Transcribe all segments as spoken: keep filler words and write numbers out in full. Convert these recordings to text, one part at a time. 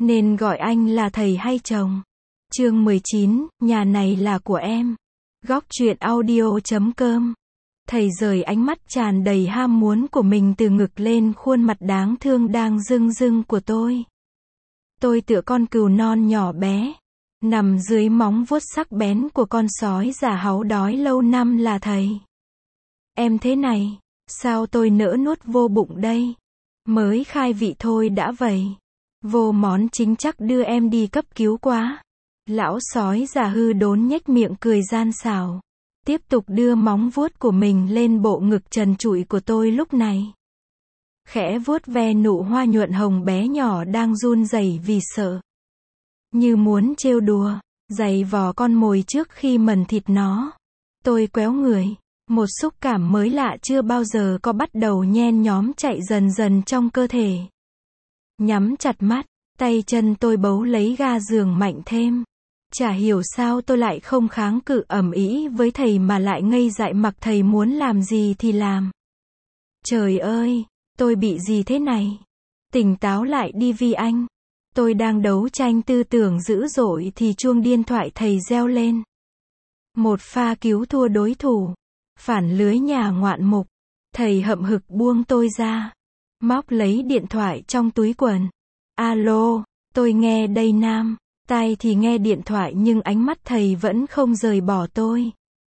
Nên gọi anh là thầy hay chồng? Chương mười chín, nhà này là của em. Góc truyện audio chấm com. Thầy rời ánh mắt tràn đầy ham muốn của mình từ ngực lên khuôn mặt đáng thương đang rưng rưng của tôi. Tôi tựa con cừu non nhỏ bé, nằm dưới móng vuốt sắc bén của con sói già háu đói lâu năm là thầy. Em thế này, sao tôi nỡ nuốt vô bụng đây? Mới khai vị thôi đã vậy. Vô món chính chắc đưa em đi cấp cứu quá. Lão sói già hư đốn nhếch miệng cười gian xảo, tiếp tục đưa móng vuốt của mình lên bộ ngực trần trụi của tôi lúc này. Khẽ vuốt ve nụ hoa nhuận hồng bé nhỏ đang run rẩy vì sợ. Như muốn trêu đùa, giày vò con mồi trước khi mần thịt nó. Tôi quéo người, một xúc cảm mới lạ chưa bao giờ có bắt đầu nhen nhóm chạy dần dần trong cơ thể. Nhắm chặt mắt, tay chân tôi bấu lấy ga giường mạnh thêm. Chả hiểu sao tôi lại không kháng cự ầm ĩ với thầy mà lại ngây dại mặc thầy muốn làm gì thì làm. Trời ơi, tôi bị gì thế này? Tỉnh táo lại đi Vi anh. Tôi đang đấu tranh tư tưởng dữ dội thì chuông điện thoại thầy reo lên. Một pha cứu thua đối thủ. Phản lưới nhà ngoạn mục. Thầy hậm hực buông tôi ra. Móc lấy điện thoại trong túi quần. Alo, tôi nghe đây Nam. Tai thì nghe điện thoại nhưng ánh mắt thầy vẫn không rời bỏ tôi.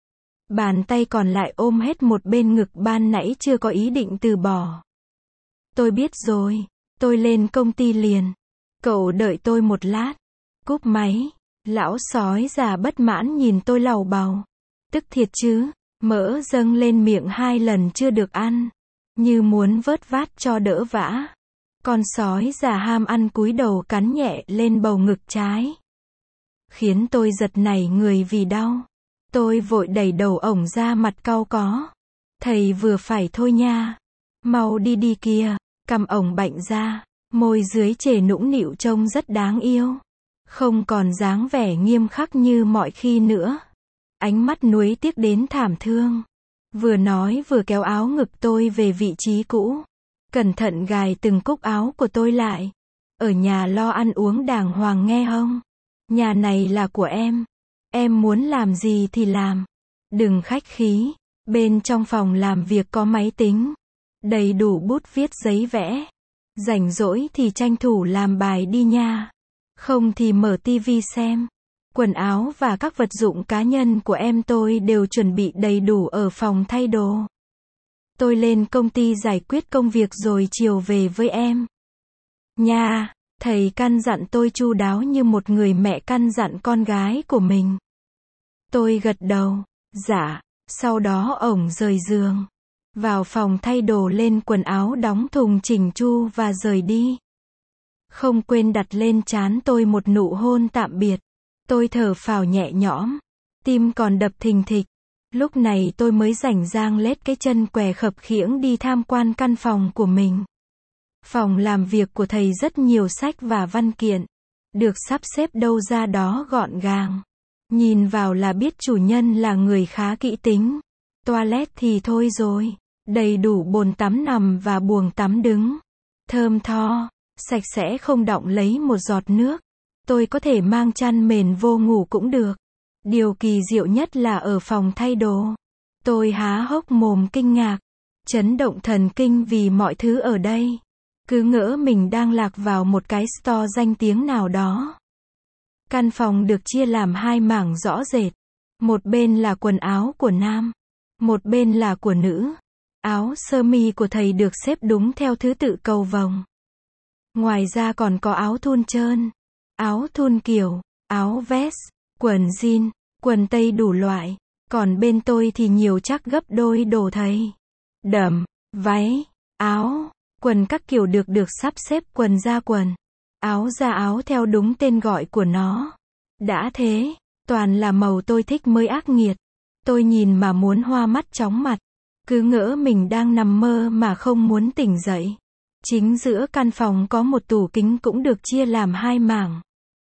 Bàn tay còn lại ôm hết một bên ngực ban nãy chưa có ý định từ bỏ. Tôi biết rồi, tôi lên công ty liền. Cậu đợi tôi một lát. Cúp máy, lão sói già bất mãn nhìn tôi lầu bầu. Tức thiệt chứ, mỡ dâng lên miệng hai lần chưa được ăn. Như muốn vớt vát cho đỡ vã. Con sói già ham ăn cúi đầu cắn nhẹ lên bầu ngực trái. Khiến tôi giật nảy người vì đau. Tôi vội đẩy đầu ổng ra mặt cau có. Thầy vừa phải thôi nha. Mau đi đi kia. Cầm ổng bệnh ra. Môi dưới trề nũng nịu trông rất đáng yêu. Không còn dáng vẻ nghiêm khắc như mọi khi nữa. Ánh mắt nuối tiếc đến thảm thương. Vừa nói vừa kéo áo ngực tôi về vị trí cũ. Cẩn thận gài từng cúc áo của tôi lại. Ở nhà lo ăn uống đàng hoàng nghe không? Nhà này là của em. Em muốn làm gì thì làm. Đừng khách khí. Bên trong phòng làm việc có máy tính. Đầy đủ bút viết giấy vẽ. Rảnh rỗi thì tranh thủ làm bài đi nha. Không thì mở tivi xem. Quần áo và các vật dụng cá nhân của em tôi đều chuẩn bị đầy đủ ở phòng thay đồ. Tôi lên công ty giải quyết công việc rồi chiều về với em. Nha, thầy căn dặn tôi chu đáo như một người mẹ căn dặn con gái của mình. Tôi gật đầu, dạ, sau đó ổng rời giường. Vào phòng thay đồ lên quần áo đóng thùng chỉnh chu và rời đi. Không quên đặt lên trán tôi một nụ hôn tạm biệt. Tôi thở phào nhẹ nhõm. Tim còn đập thình thịch. Lúc này tôi mới rảnh rang lết cái chân què khập khiễng đi tham quan căn phòng của mình. Phòng làm việc của thầy rất nhiều sách và văn kiện. Được sắp xếp đâu ra đó gọn gàng. Nhìn vào là biết chủ nhân là người khá kỹ tính. Toilet thì thôi rồi. Đầy đủ bồn tắm nằm và buồng tắm đứng. Thơm tho. Sạch sẽ không đọng lấy một giọt nước. Tôi có thể mang chăn mền vô ngủ cũng được. Điều kỳ diệu nhất là ở phòng thay đồ. Tôi há hốc mồm kinh ngạc. Chấn động thần kinh vì mọi thứ ở đây. Cứ ngỡ mình đang lạc vào một cái store danh tiếng nào đó. Căn phòng được chia làm hai mảng rõ rệt. Một bên là quần áo của nam. Một bên là của nữ. Áo sơ mi của thầy được xếp đúng theo thứ tự cầu vồng. Ngoài ra còn có áo thun trơn. Áo thun kiểu. Áo vest. Quần jean. Quần tây đủ loại. Còn bên tôi thì nhiều chắc gấp đôi đồ thầy. Đầm. Váy. Áo. Quần các kiểu được được sắp xếp quần ra quần. Áo ra áo theo đúng tên gọi của nó. Đã thế. Toàn là màu tôi thích mới ác nghiệt. Tôi nhìn mà muốn hoa mắt chóng mặt. Cứ ngỡ mình đang nằm mơ mà không muốn tỉnh dậy. Chính giữa căn phòng có một tủ kính cũng được chia làm hai mảng.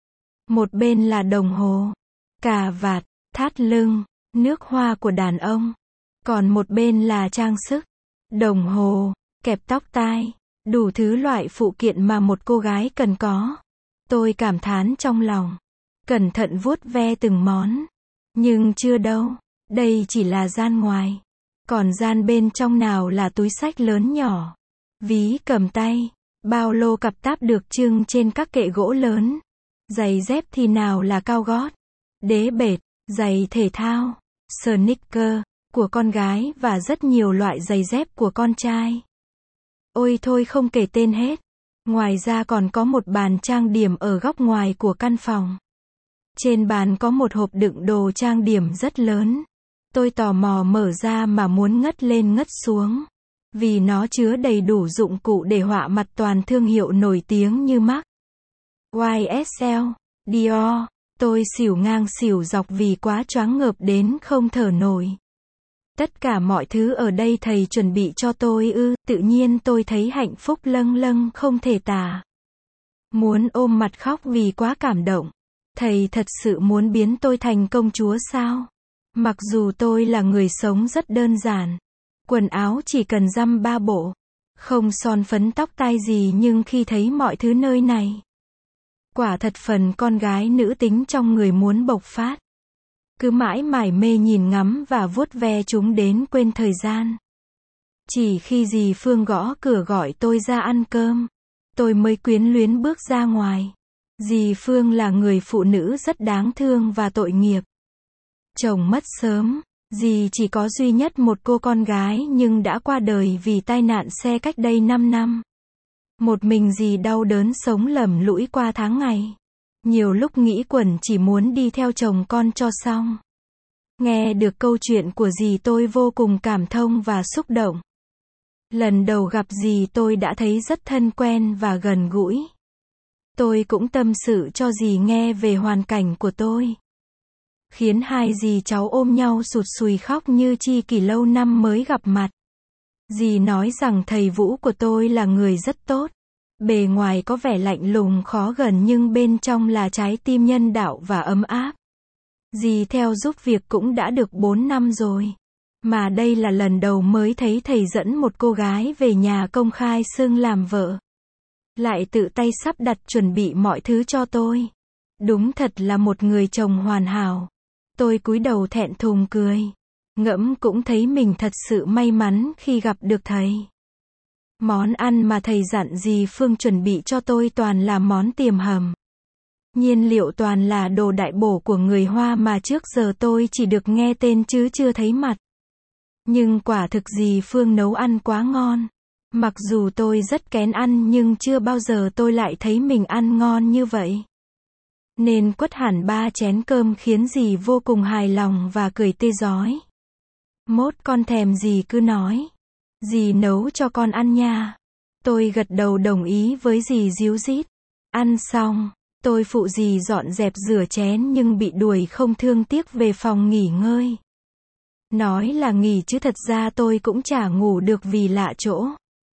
Một bên là đồng hồ, cà vạt, thắt lưng, nước hoa của đàn ông. Còn một bên là trang sức, đồng hồ, kẹp tóc tai, đủ thứ loại phụ kiện mà một cô gái cần có. Tôi cảm thán trong lòng. Cẩn thận vuốt ve từng món. Nhưng chưa đâu. Đây chỉ là gian ngoài. Còn gian bên trong nào là túi xách lớn nhỏ, ví cầm tay, bao lô cặp táp được trưng trên các kệ gỗ lớn. Giày dép thì nào là cao gót, đế bệt, giày thể thao, sneaker của con gái và rất nhiều loại giày dép của con trai. Ôi thôi không kể tên hết. Ngoài ra còn có một bàn trang điểm ở góc ngoài của căn phòng. Trên bàn có một hộp đựng đồ trang điểm rất lớn. Tôi tò mò mở ra mà muốn ngất lên ngất xuống. Vì nó chứa đầy đủ dụng cụ để họa mặt toàn thương hiệu nổi tiếng như Marc, Y S L, Dior. Tôi xỉu ngang xỉu dọc vì quá choáng ngợp đến không thở nổi. Tất cả mọi thứ ở đây thầy chuẩn bị cho tôi ư, tự nhiên tôi thấy hạnh phúc lâng lâng không thể tả. Muốn ôm mặt khóc vì quá cảm động. Thầy thật sự muốn biến tôi thành công chúa sao? Mặc dù tôi là người sống rất đơn giản. Quần áo chỉ cần dăm ba bộ. Không son phấn tóc tai gì nhưng khi thấy mọi thứ nơi này. Quả thật phần con gái nữ tính trong người muốn bộc phát. Cứ mãi mải mê nhìn ngắm và vuốt ve chúng đến quên thời gian. Chỉ khi dì Phương gõ cửa gọi tôi ra ăn cơm, tôi mới quyến luyến bước ra ngoài. Dì Phương là người phụ nữ rất đáng thương và tội nghiệp. Chồng mất sớm, dì chỉ có duy nhất một cô con gái nhưng đã qua đời vì tai nạn xe cách đây năm năm. Một mình dì đau đớn sống lầm lũi qua tháng ngày. Nhiều lúc nghĩ quẩn chỉ muốn đi theo chồng con cho xong. Nghe được câu chuyện của dì tôi vô cùng cảm thông và xúc động. Lần đầu gặp dì tôi đã thấy rất thân quen và gần gũi. Tôi cũng tâm sự cho dì nghe về hoàn cảnh của tôi. Khiến hai dì cháu ôm nhau sụt sùi khóc như chi kỷ lâu năm mới gặp mặt. Dì nói rằng thầy Vũ của tôi là người rất tốt. Bề ngoài có vẻ lạnh lùng khó gần nhưng bên trong là trái tim nhân đạo và ấm áp. Dì theo giúp việc cũng đã được bốn năm rồi. Mà đây là lần đầu mới thấy thầy dẫn một cô gái về nhà công khai xưng làm vợ. Lại tự tay sắp đặt chuẩn bị mọi thứ cho tôi. Đúng thật là một người chồng hoàn hảo. Tôi cúi đầu thẹn thùng cười. Ngẫm cũng thấy mình thật sự may mắn khi gặp được thầy. Món ăn mà thầy dặn dì Phương chuẩn bị cho tôi toàn là món tiềm hầm. Nhiên liệu toàn là đồ đại bổ của người Hoa mà trước giờ tôi chỉ được nghe tên chứ chưa thấy mặt. Nhưng quả thực dì Phương nấu ăn quá ngon. Mặc dù tôi rất kén ăn nhưng chưa bao giờ tôi lại thấy mình ăn ngon như vậy. Nên quất hẳn ba chén cơm khiến dì vô cùng hài lòng và cười tươi rói. Mốt con thèm dì cứ nói. Dì nấu cho con ăn nha. Tôi gật đầu đồng ý với dì díu dít. Ăn xong, tôi phụ dì dọn dẹp rửa chén nhưng bị đuổi không thương tiếc về phòng nghỉ ngơi. Nói là nghỉ chứ thật ra tôi cũng chả ngủ được vì lạ chỗ.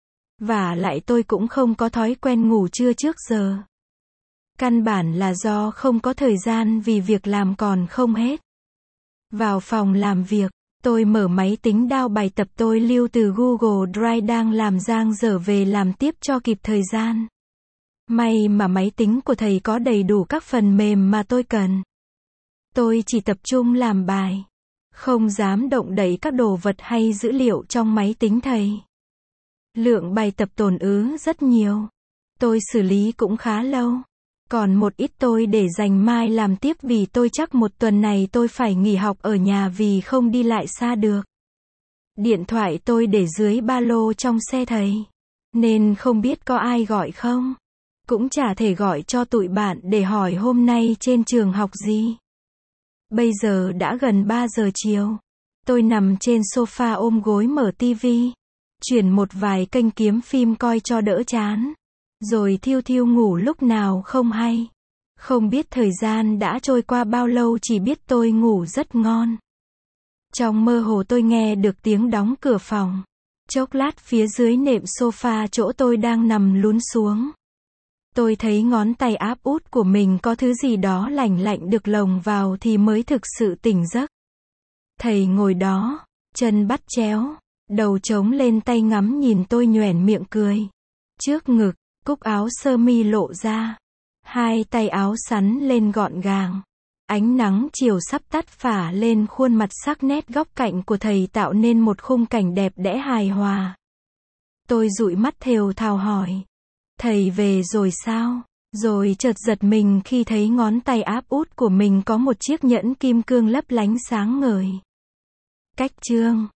Và lại tôi cũng không có thói quen ngủ trưa trước giờ. Căn bản là do không có thời gian vì việc làm còn không hết. Vào phòng làm việc, tôi mở máy tính đao bài tập tôi lưu từ Google Drive đang làm dang dở về làm tiếp cho kịp thời gian. May mà máy tính của thầy có đầy đủ các phần mềm mà tôi cần. Tôi chỉ tập trung làm bài. Không dám động đậy các đồ vật hay dữ liệu trong máy tính thầy. Lượng bài tập tồn ứ rất nhiều. Tôi xử lý cũng khá lâu. Còn một ít tôi để dành mai làm tiếp vì tôi chắc một tuần này tôi phải nghỉ học ở nhà vì không đi lại xa được. Điện thoại tôi để dưới ba lô trong xe thầy. Nên không biết có ai gọi không. Cũng chả thể gọi cho tụi bạn để hỏi hôm nay trên trường học gì. Bây giờ đã gần ba giờ chiều. Tôi nằm trên sofa ôm gối mở tivi. Chuyển một vài kênh kiếm phim coi cho đỡ chán. Rồi thiêu thiêu ngủ lúc nào không hay. Không biết thời gian đã trôi qua bao lâu chỉ biết tôi ngủ rất ngon. Trong mơ hồ tôi nghe được tiếng đóng cửa phòng. Chốc lát phía dưới nệm sofa chỗ tôi đang nằm lún xuống. Tôi thấy ngón tay áp út của mình có thứ gì đó lạnh lạnh được lồng vào thì mới thực sự tỉnh giấc. Thầy ngồi đó, chân bắt chéo, đầu chống lên tay ngắm nhìn tôi nhoẻn miệng cười. Trước ngực, cúc áo sơ mi lộ ra. Hai tay áo sắn lên gọn gàng. Ánh nắng chiều sắp tắt phả lên khuôn mặt sắc nét góc cạnh của thầy tạo nên một khung cảnh đẹp đẽ hài hòa. Tôi dụi mắt thều thào hỏi. Thầy về rồi sao? Rồi chợt giật mình khi thấy ngón tay áp út của mình có một chiếc nhẫn kim cương lấp lánh sáng ngời. Cách chương